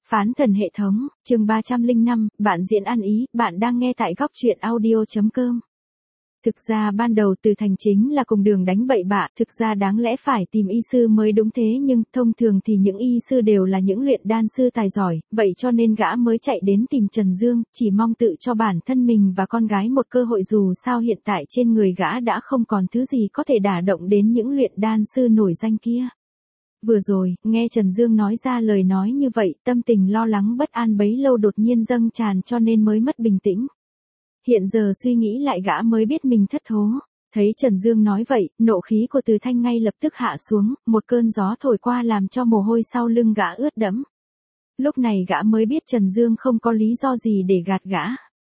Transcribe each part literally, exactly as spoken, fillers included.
Phán thần hệ thống, chương ba trăm lẻ năm, bạn diễn ăn ý, bạn đang nghe tại góc truyện audio.com. Thực ra ban đầu Từ Thành chính là cùng đường đánh bậy bạ, thực ra đáng lẽ phải tìm y sư mới đúng thế nhưng thông thường thì những y sư đều là những luyện đan sư tài giỏi, vậy cho nên gã mới chạy đến tìm Trần Dương, chỉ mong tự cho bản thân mình và con gái một cơ hội dù sao hiện tại trên người gã đã không còn thứ gì có thể đả động đến những luyện đan sư nổi danh kia. Vừa rồi, nghe Trần Dương nói ra lời nói như vậy, tâm tình lo lắng bất an bấy lâu đột nhiên dâng tràn cho nên mới mất bình tĩnh. Hiện giờ suy nghĩ lại gã mới biết mình thất thố. Thấy Trần Dương nói vậy, nộ khí của Từ Thanh ngay lập tức hạ xuống, một cơn gió thổi qua làm cho mồ hôi sau lưng gã ướt đẫm. Lúc này gã mới biết Trần Dương không có lý do gì để gạt gã.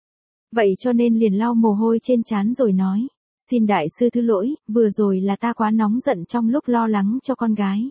Vậy cho nên liền lau mồ hôi trên trán rồi nói, xin đại sư thứ lỗi, vừa rồi là ta quá nóng giận trong lúc lo lắng cho con gái.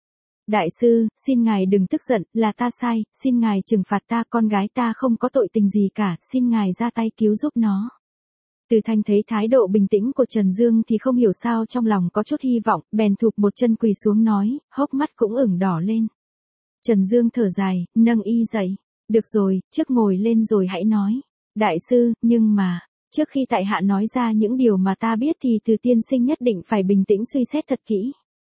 Đại sư, xin ngài đừng tức giận, là ta sai, xin ngài trừng phạt ta, con gái ta không có tội tình gì cả, xin ngài ra tay cứu giúp nó. Từ Thanh thấy thái độ bình tĩnh của Trần Dương thì không hiểu sao trong lòng có chút hy vọng, bèn thụp một chân quỳ xuống nói, hốc mắt cũng ửng đỏ lên. Trần Dương thở dài, nâng y dậy, được rồi, trước ngồi lên rồi hãy nói. Đại sư, nhưng mà, trước khi tại hạ nói ra những điều mà ta biết thì Từ tiên sinh nhất định phải bình tĩnh suy xét thật kỹ.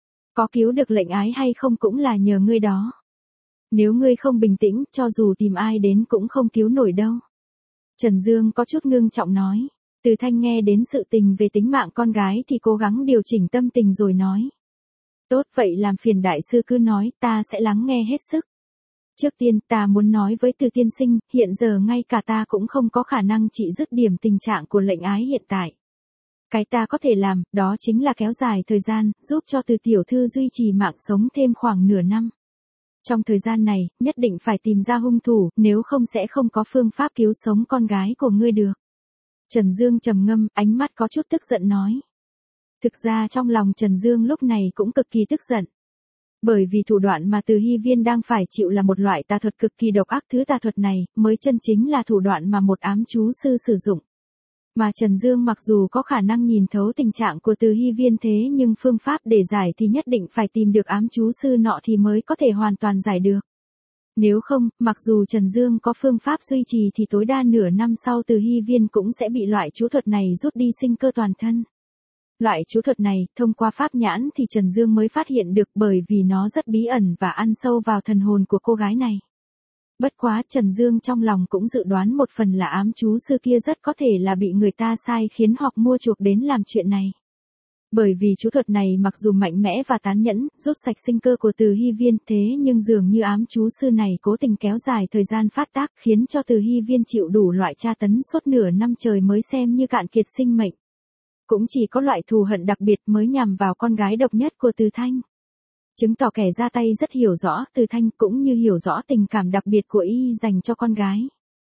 Có cứu được lệnh ái hay không cũng là nhờ ngươi đó. Nếu ngươi không bình tĩnh, cho dù tìm ai đến cũng không cứu nổi đâu. Trần Dương có chút ngưng trọng nói. Từ Thanh nghe đến sự tình về tính mạng con gái thì cố gắng điều chỉnh tâm tình rồi nói. Tốt vậy làm phiền đại sư cứ nói, ta sẽ lắng nghe hết sức. Trước tiên ta muốn nói với Từ tiên sinh, hiện giờ ngay cả ta cũng không có khả năng trị dứt điểm tình trạng của lệnh ái hiện tại. Cái ta có thể làm, đó chính là kéo dài thời gian, giúp cho Từ tiểu thư duy trì mạng sống thêm khoảng nửa năm. Trong thời gian này, nhất định phải tìm ra hung thủ, nếu không sẽ không có phương pháp cứu sống con gái của ngươi được. Trần Dương trầm ngâm, ánh mắt có chút tức giận nói. Thực ra trong lòng Trần Dương lúc này cũng cực kỳ tức giận. Bởi vì thủ đoạn mà Từ Hy Viên đang phải chịu là một loại tà thuật cực kỳ độc ác, thứ tà thuật này mới chân chính là thủ đoạn mà một ám chú sư sử dụng. Mà Trần Dương mặc dù có khả năng nhìn thấu tình trạng của Từ Hy Viên thế nhưng phương pháp để giải thì nhất định phải tìm được ám chú sư nọ thì mới có thể hoàn toàn giải được. Nếu không, mặc dù Trần Dương có phương pháp duy trì thì tối đa nửa năm sau Từ Hy Viên cũng sẽ bị loại chú thuật này rút đi sinh cơ toàn thân. Loại chú thuật này, thông qua pháp nhãn thì Trần Dương mới phát hiện được bởi vì nó rất bí ẩn và ăn sâu vào thần hồn của cô gái này. Bất quá Trần Dương trong lòng cũng dự đoán một phần là ám chú sư kia rất có thể là bị người ta sai khiến hoặc mua chuộc đến làm chuyện này. Bởi vì chú thuật này mặc dù mạnh mẽ và tàn nhẫn, rút sạch sinh cơ của Từ Hy Viên thế nhưng dường như ám chú sư này cố tình kéo dài thời gian phát tác khiến cho Từ Hy Viên chịu đủ loại tra tấn suốt nửa năm trời mới xem như cạn kiệt sinh mệnh. Cũng chỉ có loại thù hận đặc biệt mới nhằm vào con gái độc nhất của Từ Thanh. Chứng tỏ kẻ ra tay rất hiểu rõ Từ Thanh cũng như hiểu rõ tình cảm đặc biệt của y dành cho con gái.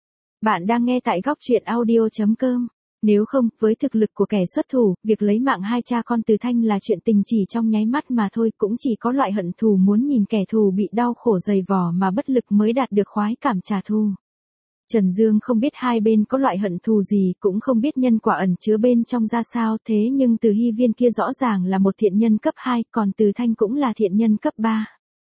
Bạn đang nghe tại góc truyện audio.com. Nếu không, với thực lực của kẻ xuất thủ, việc lấy mạng hai cha con Từ Thanh là chuyện tình chỉ trong nháy mắt mà thôi, cũng chỉ có loại hận thù muốn nhìn kẻ thù bị đau khổ dày vò mà bất lực mới đạt được khoái cảm trả thù. Trần Dương không biết hai bên có loại hận thù gì, cũng không biết nhân quả ẩn chứa bên trong ra sao, thế nhưng Từ Hy Viên kia rõ ràng là một thiện nhân cấp hai, còn Từ Thanh cũng là thiện nhân cấp ba.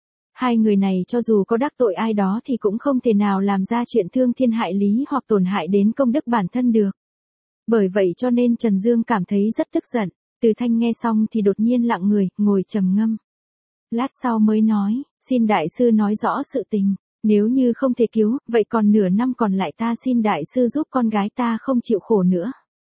Hai người này cho dù có đắc tội ai đó thì cũng không thể nào làm ra chuyện thương thiên hại lý hoặc tổn hại đến công đức bản thân được. Bởi vậy cho nên Trần Dương cảm thấy rất tức giận. Từ Thanh nghe xong thì đột nhiên lặng người, ngồi trầm ngâm. Lát sau mới nói, xin đại sư nói rõ sự tình. Nếu như không thể cứu, vậy còn nửa năm còn lại ta xin đại sư giúp con gái ta không chịu khổ nữa.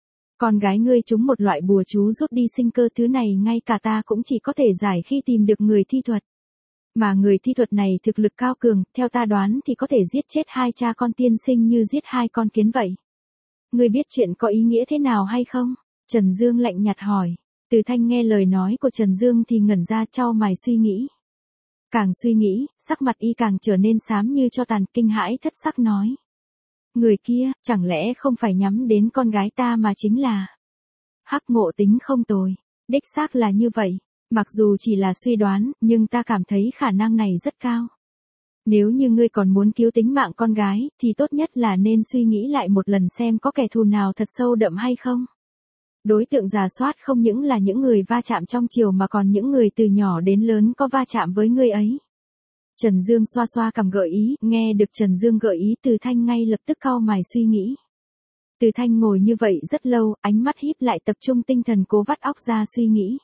Con gái ngươi trúng một loại bùa chú rút đi sinh cơ, thứ này ngay cả ta cũng chỉ có thể giải khi tìm được người thi thuật. Mà người thi thuật này thực lực cao cường, theo ta đoán thì có thể giết chết hai cha con tiên sinh như giết hai con kiến vậy. Ngươi biết chuyện có ý nghĩa thế nào hay không? Trần Dương lạnh nhạt hỏi. Từ Thanh nghe lời nói của Trần Dương thì ngẩn ra chau mày suy nghĩ. Càng suy nghĩ, sắc mặt y càng trở nên xám như cho tàn, kinh hãi thất sắc nói. Người kia, chẳng lẽ không phải nhắm đến con gái ta mà chính là... Hắc Ngộ tính không tồi, đích xác là như vậy, mặc dù chỉ là suy đoán, nhưng ta cảm thấy khả năng này rất cao. Nếu như ngươi còn muốn cứu tính mạng con gái, thì tốt nhất là nên suy nghĩ lại một lần xem có kẻ thù nào thật sâu đậm hay không. Đối tượng rà soát không những là những người va chạm trong triều mà còn những người từ nhỏ đến lớn có va chạm với ngươi ấy. Trần Dương xoa xoa cằm gợi ý, nghe được Trần Dương gợi ý Từ Thanh ngay lập tức cau mày suy nghĩ. Từ Thanh ngồi như vậy rất lâu, ánh mắt híp lại tập trung tinh thần cố vắt óc ra suy nghĩ.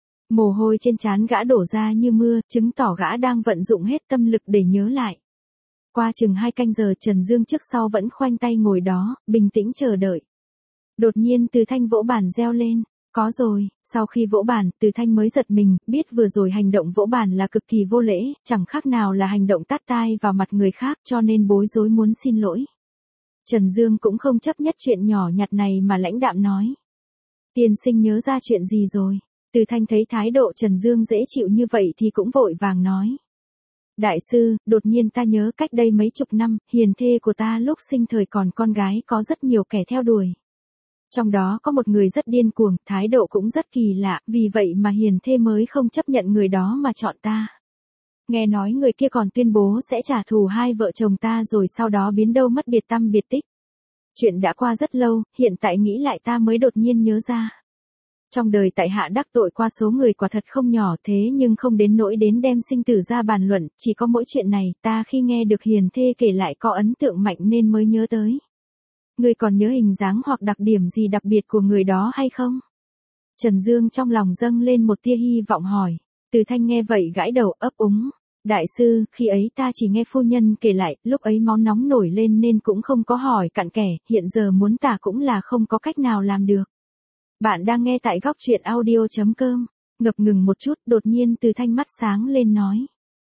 Mồ hôi trên trán gã đổ ra như mưa, chứng tỏ gã đang vận dụng hết tâm lực để nhớ lại. Qua chừng hai canh giờ Trần Dương trước sau vẫn khoanh tay ngồi đó, bình tĩnh chờ đợi. Đột nhiên Từ Thanh vỗ bàn reo lên. Có rồi, sau khi vỗ bàn, Từ Thanh mới giật mình, biết vừa rồi hành động vỗ bàn là cực kỳ vô lễ, chẳng khác nào là hành động tát tai vào mặt người khác cho nên bối rối muốn xin lỗi. Trần Dương cũng không chấp nhất chuyện nhỏ nhặt này mà lãnh đạm nói. Tiên sinh nhớ ra chuyện gì rồi? Từ Thanh thấy thái độ Trần Dương dễ chịu như vậy thì cũng vội vàng nói. Đại sư, đột nhiên ta nhớ cách đây mấy chục năm, hiền thê của ta lúc sinh thời còn con gái có rất nhiều kẻ theo đuổi. Trong đó có một người rất điên cuồng, thái độ cũng rất kỳ lạ, vì vậy mà hiền thê mới không chấp nhận người đó mà chọn ta. Nghe nói người kia còn tuyên bố sẽ trả thù hai vợ chồng ta rồi sau đó biến đâu mất biệt tăm biệt tích. Chuyện đã qua rất lâu, hiện tại nghĩ lại ta mới đột nhiên nhớ ra. Trong đời tại hạ đắc tội qua số người quả thật không nhỏ thế nhưng không đến nỗi đến đem sinh tử ra bàn luận, chỉ có mỗi chuyện này ta khi nghe được hiền thê kể lại có ấn tượng mạnh nên mới nhớ tới. Ngươi còn nhớ hình dáng hoặc đặc điểm gì đặc biệt của người đó hay không? Trần Dương trong lòng dâng lên một tia hy vọng hỏi. Từ Thanh nghe vậy gãi đầu ấp úng. Đại sư, khi ấy ta chỉ nghe phu nhân kể lại, lúc ấy máu nóng nổi lên nên cũng không có hỏi cặn kẽ, hiện giờ muốn tả cũng là không có cách nào làm được. Bạn đang nghe tại góc truyện audio chấm com. Ngập ngừng một chút, đột nhiên Từ Thanh mắt sáng lên nói.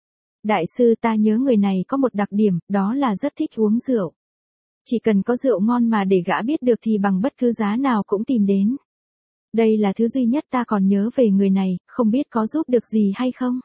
Đại sư ta nhớ người này có một đặc điểm, đó là rất thích uống rượu. Chỉ cần có rượu ngon mà để gã biết được thì bằng bất cứ giá nào cũng tìm đến. Đây là thứ duy nhất ta còn nhớ về người này, không biết có giúp được gì hay không?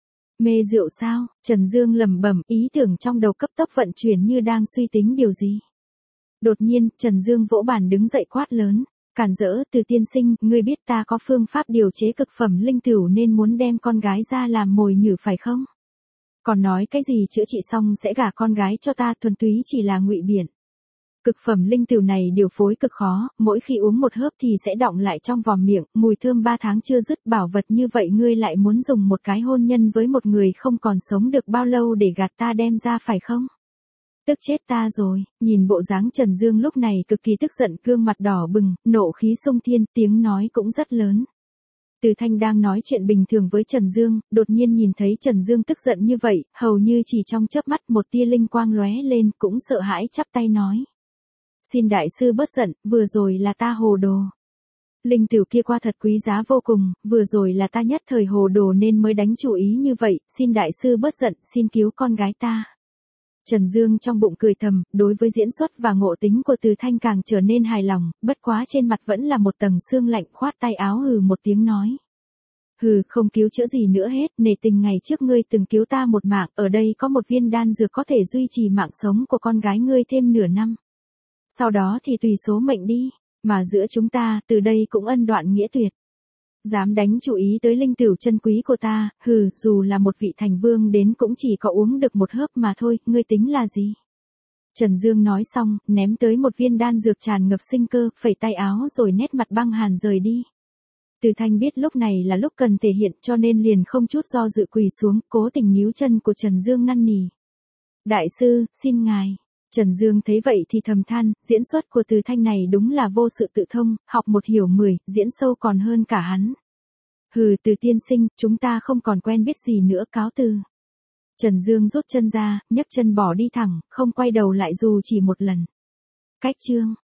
Mê rượu sao? Trần Dương lẩm bẩm, ý tưởng trong đầu cấp tốc vận chuyển như đang suy tính điều gì. Đột nhiên, Trần Dương vỗ bàn đứng dậy quát lớn. Cản rỡ, Từ tiên sinh, ngươi biết ta có phương pháp điều chế cực phẩm linh tửu nên muốn đem con gái ra làm mồi nhử phải không? Còn nói cái gì chữa trị xong sẽ gả con gái cho ta, thuần túy chỉ là ngụy biện. Cực phẩm linh tửu này điều phối cực khó, mỗi khi uống một hớp thì sẽ đọng lại trong vòm miệng, mùi thơm ba tháng chưa dứt, bảo vật như vậy ngươi lại muốn dùng một cái hôn nhân với một người không còn sống được bao lâu để gạt ta đem ra phải không? Tức chết ta rồi, nhìn bộ dáng Trần Dương lúc này cực kỳ tức giận, gương mặt đỏ bừng, nộ khí xung thiên, tiếng nói cũng rất lớn. Từ Thanh đang nói chuyện bình thường với Trần Dương, đột nhiên nhìn thấy Trần Dương tức giận như vậy, hầu như chỉ trong chớp mắt một tia linh quang lóe lên, cũng sợ hãi chắp tay nói. Xin đại sư bớt giận, vừa rồi là ta hồ đồ. Linh tửu kia qua thật quý giá vô cùng, vừa rồi là ta nhất thời hồ đồ nên mới đánh chủ ý như vậy, xin đại sư bớt giận, xin cứu con gái ta. Trần Dương trong bụng cười thầm, đối với diễn xuất và ngộ tính của Từ Thanh càng trở nên hài lòng, bất quá trên mặt vẫn là một tầng sương lạnh, khoát tay áo hừ một tiếng nói. Hừ, không cứu chữa gì nữa hết, nể tình ngày trước ngươi từng cứu ta một mạng, ở đây có một viên đan dược có thể duy trì mạng sống của con gái ngươi thêm nửa năm. Sau đó thì tùy số mệnh đi, mà giữa chúng ta, từ đây cũng ân đoạn nghĩa tuyệt. Dám đánh chủ ý tới linh tửu chân quý của ta, hừ, dù là một vị thành vương đến cũng chỉ có uống được một hớp mà thôi, ngươi tính là gì? Trần Dương nói xong, ném tới một viên đan dược tràn ngập sinh cơ, phẩy tay áo rồi nét mặt băng hàn rời đi. Từ Thanh biết lúc này là lúc cần thể hiện cho nên liền không chút do dự quỳ xuống, cố tình níu chân của Trần Dương năn nỉ. Đại sư, xin ngài. Trần Dương thấy vậy thì thầm than, diễn xuất của Từ Thanh này đúng là vô sự tự thông, học một hiểu mười, diễn sâu còn hơn cả hắn. Hừ, Từ tiên sinh, chúng ta không còn quen biết gì nữa, cáo từ. Trần Dương rút chân ra, nhấc chân bỏ đi thẳng, không quay đầu lại dù chỉ một lần. Cách chương.